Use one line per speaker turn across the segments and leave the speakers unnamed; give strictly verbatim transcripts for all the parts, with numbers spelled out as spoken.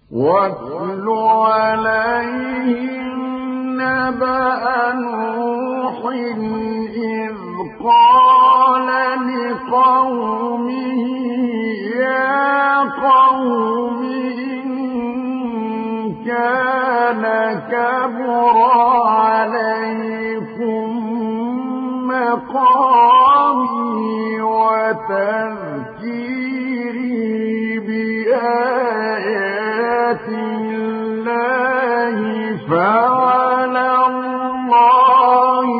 واتل عليهم نبأ نوح إذ قال لقومه يا قوم إن كان كبر عليكم مقامي وتذكيري بآيات الله فعلى الله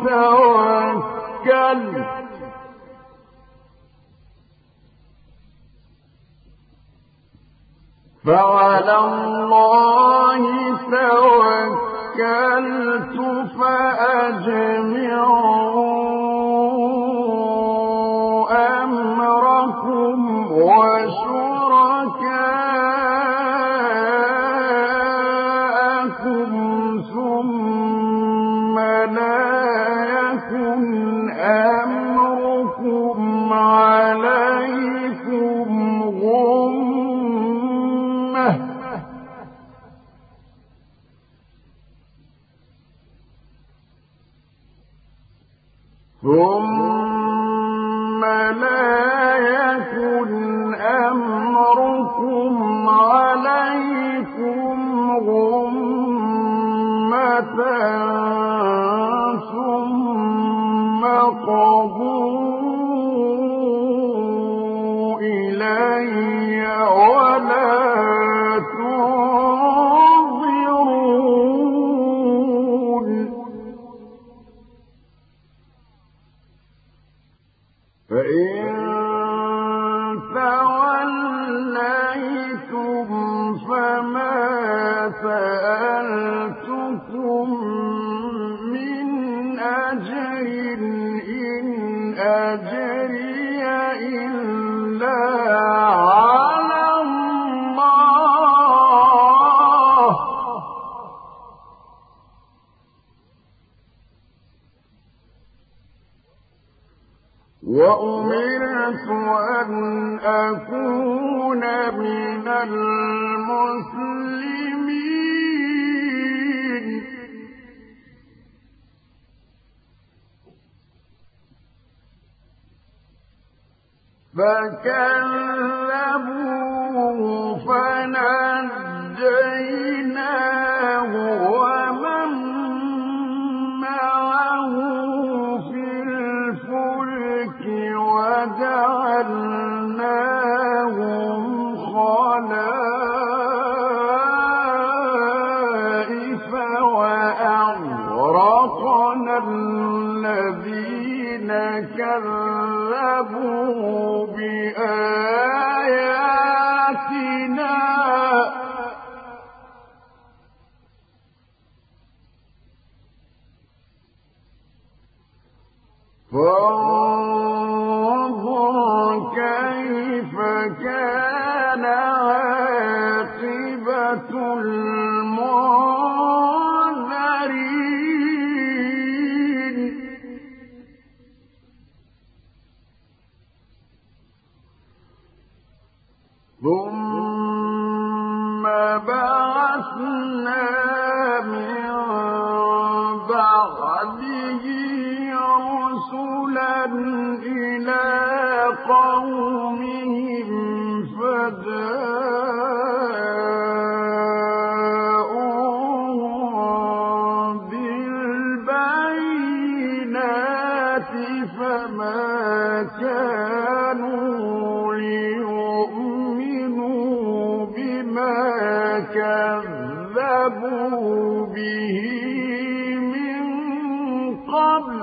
توكلت فعلى الله توكلت فأجمعوا أمركم وشركاءكم ثم لا يكن أمركم عليكم غمة ثم لا يكن أمركم عليكم غمة ثم قضوا إلي ولا تنظرون فإن توليتم فما سألتكم من أجر إن أجري إلا على الله وأمرت أن أكون من المسلمين فكذبوه فنجيناه ومن معه في الفلك وجعلناهم خلائف وأغرقنا الذين كذبوا بآياتنا فانظر كيف كان عاقبة المنذرين ثم بعثنا من بعده رسلا إلى قومهم فجاءوهم بالبينات فما كانوا ليؤمنوا بما كذبوا به من قبل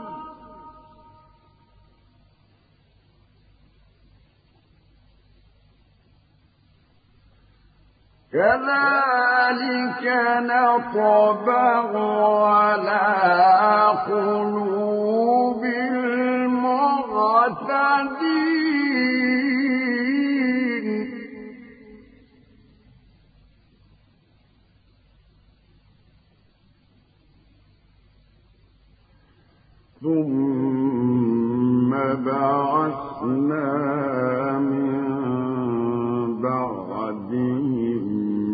كذلك نطبع على قلوب المعتدين ثم بعثنا من بعدهم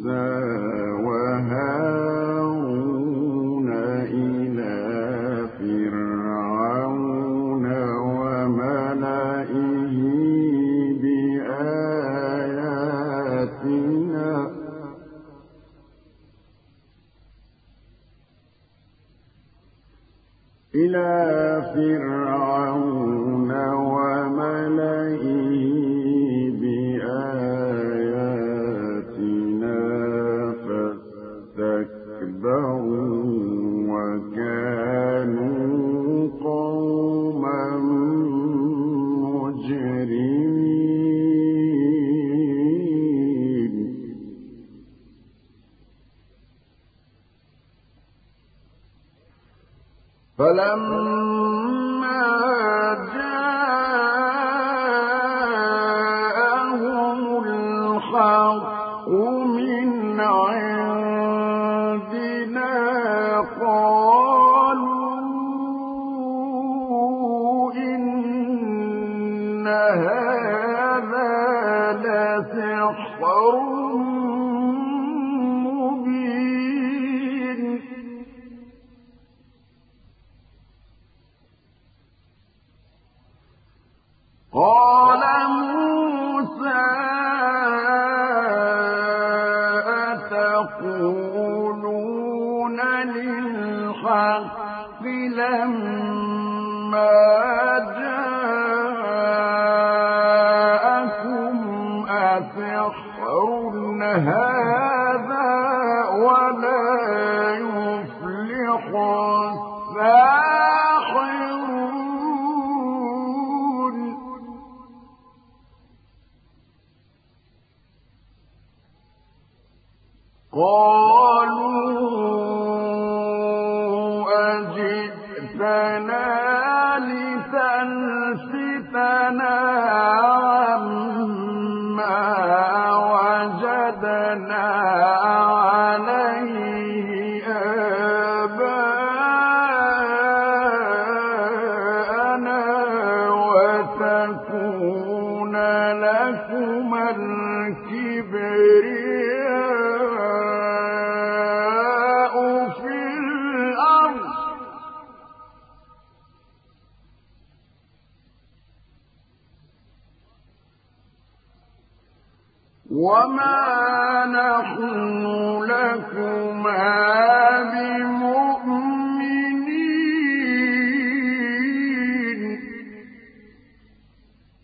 وهارون إلى فرعون وملئه بآياتنا إلى فرعون وملئه بآياتنا فاستكبروا وكانوا قوما مجرمين فلما جاءهم الحق من عندنا قالوا إن هذا لسحر مبين قال موسى أتقولون للحق لما جاءكم أسحر هذا ولا يفلح الساحرون قالوا أجئتنا لتلفتنا عما وجدنا عليه آباءنا وتكون لكما الكبرياء في الأرض وما نحن لكما